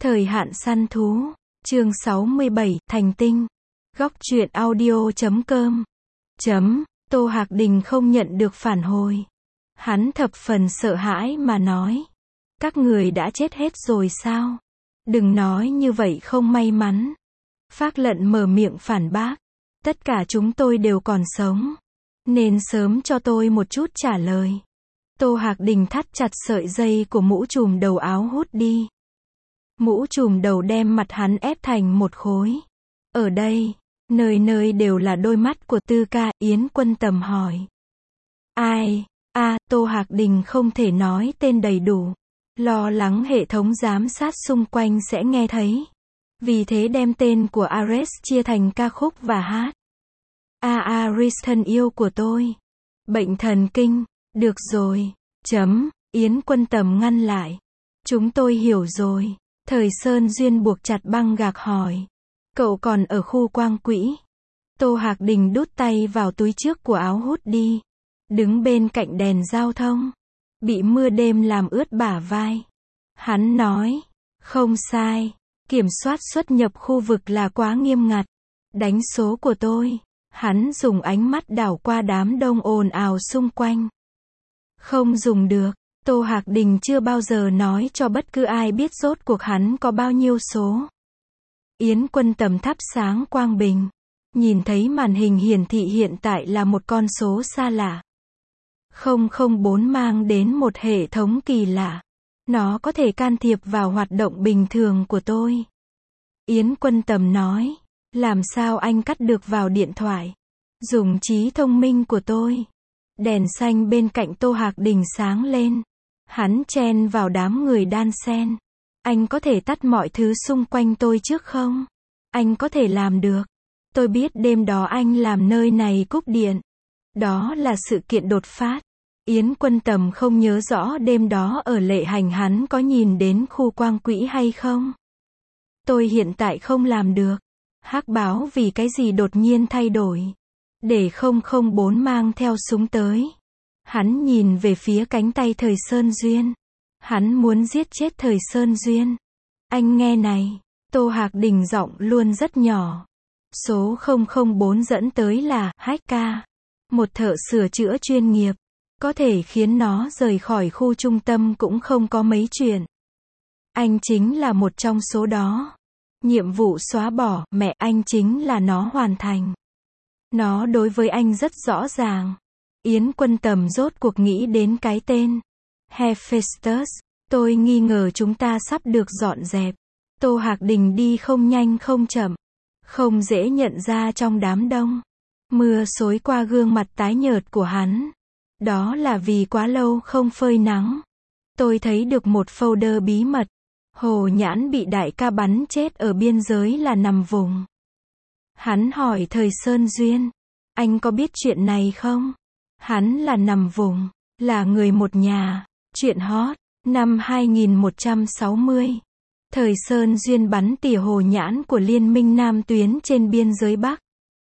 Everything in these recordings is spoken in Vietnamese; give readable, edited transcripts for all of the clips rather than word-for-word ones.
Thời hạn săn thú. Chương 67, Thành tinh. Góc truyện audio.com. Tô Hạc Đình không nhận được phản hồi. Hắn thập phần sợ hãi mà nói. Các người đã chết hết rồi sao? Đừng nói như vậy không may mắn. Phác Lận mở miệng phản bác. Tất cả chúng tôi đều còn sống. Nên sớm cho tôi một chút trả lời. Tô Hạc Đình thắt chặt sợi dây của mũ trùm đầu áo hút đi. Mũ trùm đầu đem mặt hắn ép thành một khối. Ở đây, nơi nơi đều là đôi mắt của Tư Ca. Yến Quân Tầm hỏi. Ai? Tô Hạc Đình không thể nói tên đầy đủ. Lo lắng hệ thống giám sát xung quanh sẽ nghe thấy. Vì thế đem tên của Ares chia thành ca khúc và hát. Ares thân yêu của tôi. Bệnh thần kinh. Được rồi. Yến Quân Tầm ngăn lại. Chúng tôi hiểu rồi. Thời Sơn Duyên buộc chặt băng gạc hỏi. Cậu còn ở khu quang quỹ. Tô Hạc Đình đút tay vào túi trước của áo hút đi. Đứng bên cạnh đèn giao thông. Bị mưa đêm làm ướt bả vai. Hắn nói. Không sai. Kiểm soát xuất nhập khu vực là quá nghiêm ngặt. Đánh số của tôi. Hắn dùng ánh mắt đảo qua đám đông ồn ào xung quanh. Không dùng được. Tô Hạc Đình chưa bao giờ nói cho bất cứ ai biết rốt cuộc hắn có bao nhiêu số. Yến Quân Tầm thắp sáng quang bình. Nhìn thấy màn hình hiển thị hiện tại là một con số xa lạ. 004 mang đến một hệ thống kỳ lạ. Nó có thể can thiệp vào hoạt động bình thường của tôi. Yến Quân Tầm nói. Làm sao anh cắt được vào điện thoại? Dùng trí thông minh của tôi. Đèn xanh bên cạnh Tô Hạc Đình sáng lên. Hắn chen vào đám người đan xen. Anh có thể tắt mọi thứ xung quanh tôi trước không? Anh có thể làm được. Tôi biết đêm đó anh làm nơi này cúp điện. Đó là sự kiện đột phát. Yến Quân Tầm không nhớ rõ đêm đó ở Lệ Hành hắn có nhìn đến khu quang quỹ hay không. Tôi hiện tại không làm được. Hắc báo vì cái gì đột nhiên thay đổi. Để 004 mang theo súng tới. Hắn nhìn về phía cánh tay Thời Sơn Duyên. Hắn muốn giết chết Thời Sơn Duyên. Anh nghe này. Tô Hạc Đình giọng luôn rất nhỏ. Số 004 dẫn tới là hacker. Một thợ sửa chữa chuyên nghiệp. Có thể khiến nó rời khỏi khu trung tâm cũng không có mấy chuyện. Anh chính là một trong số đó. Nhiệm vụ xóa bỏ, mẹ anh chính là nó hoàn thành. Nó đối với anh rất rõ ràng. Yến Quân Tầm rốt cuộc nghĩ đến cái tên. Hephaestus. Tôi nghi ngờ chúng ta sắp được dọn dẹp. Tô Hạc Đình đi không nhanh không chậm. Không dễ nhận ra trong đám đông. Mưa xối qua gương mặt tái nhợt của hắn. Đó là vì quá lâu không phơi nắng. Tôi thấy được một folder bí mật. Hồ Nhãn bị đại ca bắn chết ở biên giới là nằm vùng. Hắn hỏi Thời Sơn Duyên. Anh có biết chuyện này không? Hắn là nằm vùng. Là người một nhà. Chuyện hot. Năm 2160. Thời Sơn Duyên bắn tỉa Hồ Nhãn của Liên minh Nam tuyến trên biên giới Bắc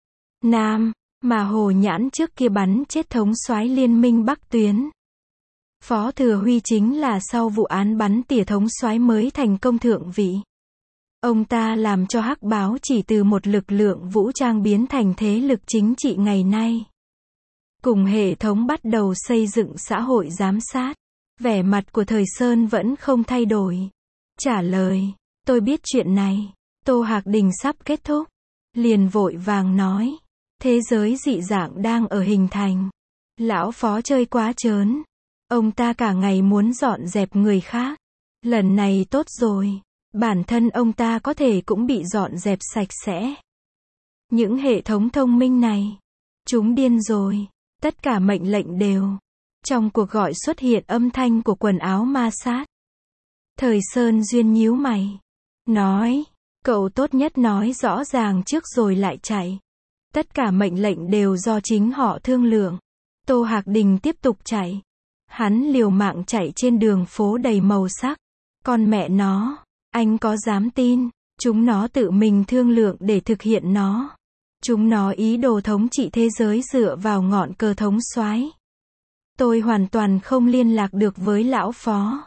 Nam. Mà Hồ Nhãn trước kia bắn chết thống soái Liên minh Bắc tuyến. Phó Thừa Huy chính là sau vụ án bắn tỉa thống soái mới thành công thượng vị. Ông ta làm cho Hắc báo chỉ từ một lực lượng vũ trang biến thành thế lực chính trị ngày nay. Cùng hệ thống bắt đầu xây dựng xã hội giám sát. Vẻ mặt của Thời Sơn vẫn không thay đổi. Trả lời, tôi biết chuyện này. Tô Hạc Đình sắp kết thúc. Liền vội vàng nói. Thế giới dị dạng đang ở hình thành. Lão Phó chơi quá trớn. Ông ta cả ngày muốn dọn dẹp người khác. Lần này tốt rồi. Bản thân ông ta có thể cũng bị dọn dẹp sạch sẽ. Những hệ thống thông minh này. Chúng điên rồi. Tất cả mệnh lệnh đều. Trong cuộc gọi xuất hiện âm thanh của quần áo ma sát. Thời Sơn Duyên nhíu mày. Nói. Cậu tốt nhất nói rõ ràng trước rồi lại chạy. Tất cả mệnh lệnh đều do chính họ thương lượng. Tô Hạc Đình tiếp tục chạy. Hắn liều mạng chạy trên đường phố đầy màu sắc. Con mẹ nó. Anh có dám tin. Chúng nó tự mình thương lượng để thực hiện nó. Chúng nó ý đồ thống trị thế giới dựa vào ngọn cờ thống soái. Tôi hoàn toàn không liên lạc được với lão Phó.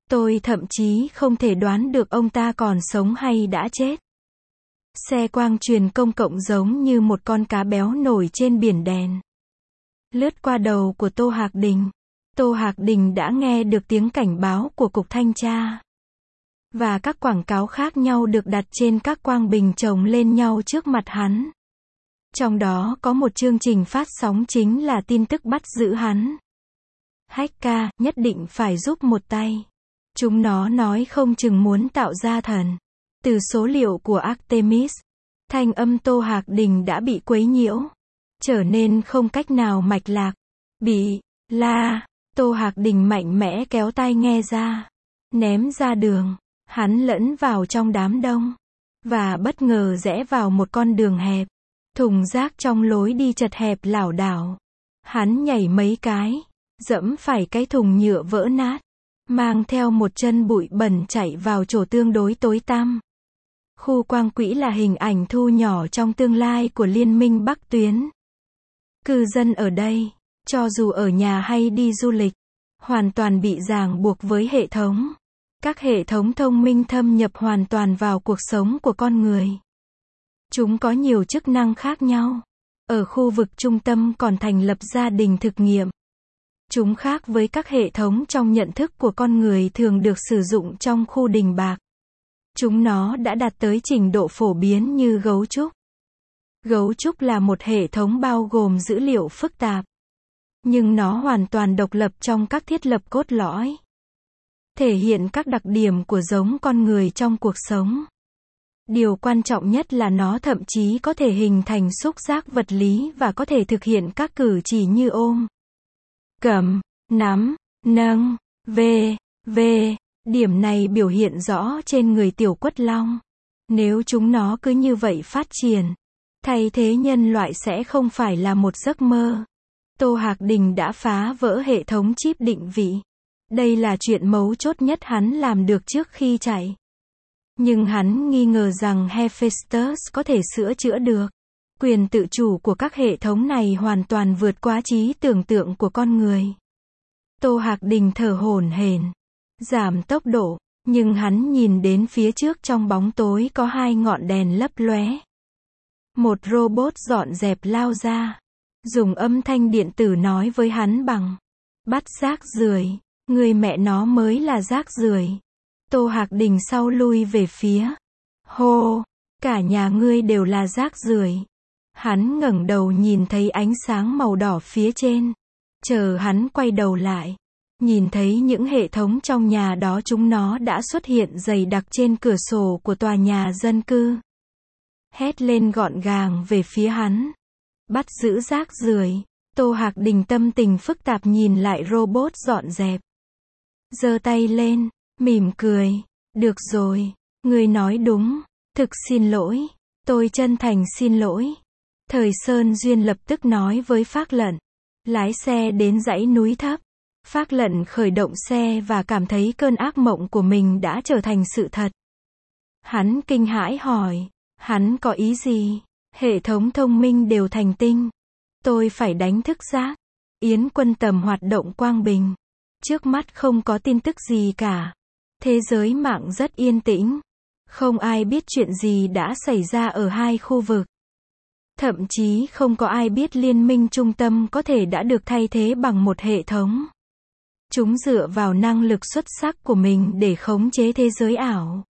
Tôi thậm chí không thể đoán được ông ta còn sống hay đã chết. Xe quang truyền công cộng giống như một con cá béo nổi trên biển đèn. Lướt qua đầu của Tô Hạc Đình. Tô Hạc Đình đã nghe được tiếng cảnh báo của Cục Thanh tra. Và các quảng cáo khác nhau được đặt trên các quang bình chồng lên nhau trước mặt hắn. Trong đó có một chương trình phát sóng chính là tin tức bắt giữ hắn. Hacker, nhất định phải giúp một tay. Chúng nó nói không chừng muốn tạo ra thần. Từ số liệu của Artemis, thanh âm Tô Hạc Đình đã bị quấy nhiễu. Trở nên không cách nào mạch lạc. Tô Hạc Đình mạnh mẽ kéo tai nghe ra. Ném ra đường. Hắn lẫn vào trong đám đông. Và bất ngờ rẽ vào một con đường hẹp. Thùng rác trong lối đi chật hẹp lảo đảo. Hắn nhảy mấy cái. Dẫm phải cái thùng nhựa vỡ nát. Mang theo một chân bụi bẩn chạy vào chỗ tương đối tối tăm. Khu quang quỹ là hình ảnh thu nhỏ trong tương lai của Liên minh Bắc Tuyến. Cư dân ở đây, cho dù ở nhà hay đi du lịch, hoàn toàn bị ràng buộc với hệ thống. Các hệ thống thông minh thâm nhập hoàn toàn vào cuộc sống của con người. Chúng có nhiều chức năng khác nhau. Ở khu vực trung tâm còn thành lập gia đình thực nghiệm. Chúng khác với các hệ thống trong nhận thức của con người thường được sử dụng trong khu đình bạc. Chúng nó đã đạt tới trình độ phổ biến như gấu trúc. Gấu trúc là một hệ thống bao gồm dữ liệu phức tạp. Nhưng nó hoàn toàn độc lập trong các thiết lập cốt lõi. Thể hiện các đặc điểm của giống con người trong cuộc sống. Điều quan trọng nhất là nó thậm chí có thể hình thành xúc giác vật lý và có thể thực hiện các cử chỉ như ôm, cầm, nắm, nâng, v.v. Điểm này biểu hiện rõ trên người tiểu quất long. Nếu chúng nó cứ như vậy phát triển, thay thế nhân loại sẽ không phải là một giấc mơ. Tô Hạc Đình đã phá vỡ hệ thống chip định vị. Đây là chuyện mấu chốt nhất hắn làm được trước khi chạy. Nhưng hắn nghi ngờ rằng Hephaestus có thể sửa chữa được. Quyền tự chủ của các hệ thống này hoàn toàn vượt quá trí tưởng tượng của con người. Tô Hạc Đình thở hổn hển, giảm tốc độ, nhưng hắn nhìn đến phía trước trong bóng tối có hai ngọn đèn lấp lóe. Một robot dọn dẹp lao ra, dùng âm thanh điện tử nói với hắn bằng: bắt rác rưởi, người mẹ nó mới là rác rưởi. Tô Hạc Đình sau lui về phía. Hô, cả nhà ngươi đều là rác rưởi. Hắn ngẩng đầu nhìn thấy ánh sáng màu đỏ phía trên. Chờ hắn quay đầu lại, nhìn thấy những hệ thống trong nhà đó, chúng nó đã xuất hiện dày đặc trên cửa sổ của tòa nhà dân cư. Hét lên gọn gàng về phía hắn. Bắt giữ rác rưởi. Tô Hạc Đình tâm tình phức tạp nhìn lại robot dọn dẹp. Giơ tay lên, mỉm cười. Được rồi, ngươi nói đúng. Thực xin lỗi. Tôi chân thành xin lỗi. Thời Sơn Duyên lập tức nói với Phác Lận. Lái xe đến dãy núi thấp. Phác Lận khởi động xe và cảm thấy cơn ác mộng của mình đã trở thành sự thật. Hắn kinh hãi hỏi. Hắn có ý gì? Hệ thống thông minh đều thành tinh. Tôi phải đánh thức rác. Yến Quân Tầm hoạt động quang bình. Trước mắt không có tin tức gì cả. Thế giới mạng rất yên tĩnh. Không ai biết chuyện gì đã xảy ra ở hai khu vực. Thậm chí không có ai biết liên minh trung tâm có thể đã được thay thế bằng một hệ thống. Chúng dựa vào năng lực xuất sắc của mình để khống chế thế giới ảo.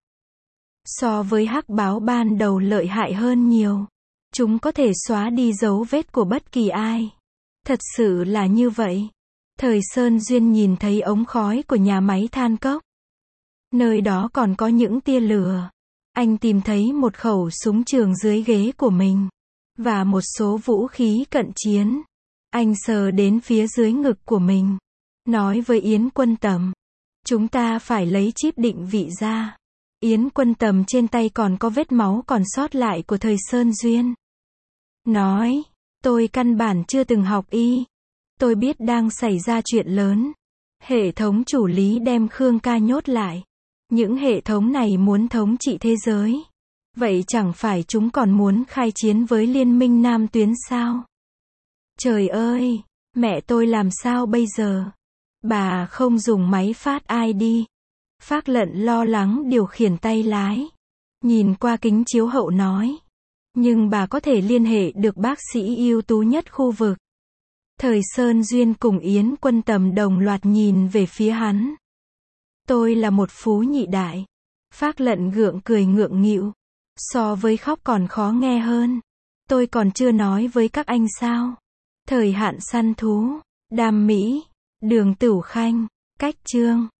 So với hắc báo ban đầu lợi hại hơn nhiều. Chúng có thể xóa đi dấu vết của bất kỳ ai. Thật sự là như vậy. Thời Sơn Duyên nhìn thấy ống khói của nhà máy than cốc. Nơi đó còn có những tia lửa. Anh tìm thấy một khẩu súng trường dưới ghế của mình. Và một số vũ khí cận chiến. Anh sờ đến phía dưới ngực của mình. Nói với Yến Quân Tầm. Chúng ta phải lấy chip định vị ra. Yến Quân Tầm trên tay còn có vết máu còn sót lại của thời Sơn Duyên. Nói, tôi căn bản chưa từng học y. Tôi biết đang xảy ra chuyện lớn. Hệ thống chủ lý đem Khương Ca nhốt lại. Những hệ thống này muốn thống trị thế giới. Vậy chẳng phải chúng còn muốn khai chiến với Liên minh Nam Tuyến sao? Trời ơi, mẹ tôi làm sao bây giờ? Bà không dùng máy phát ID. Phác Lận lo lắng điều khiển tay lái. Nhìn qua kính chiếu hậu nói. Nhưng bà có thể liên hệ được bác sĩ ưu tú nhất khu vực. Thời Sơn Duyên cùng Yến Quân Tầm đồng loạt nhìn về phía hắn. Tôi là một phú nhị đại. Phác Lận gượng cười ngượng nghịu. So với khóc còn khó nghe hơn. Tôi còn chưa nói với các anh sao. Thời hạn săn thú. Đam Mỹ. Đường Tửu Khanh. Cách Chương.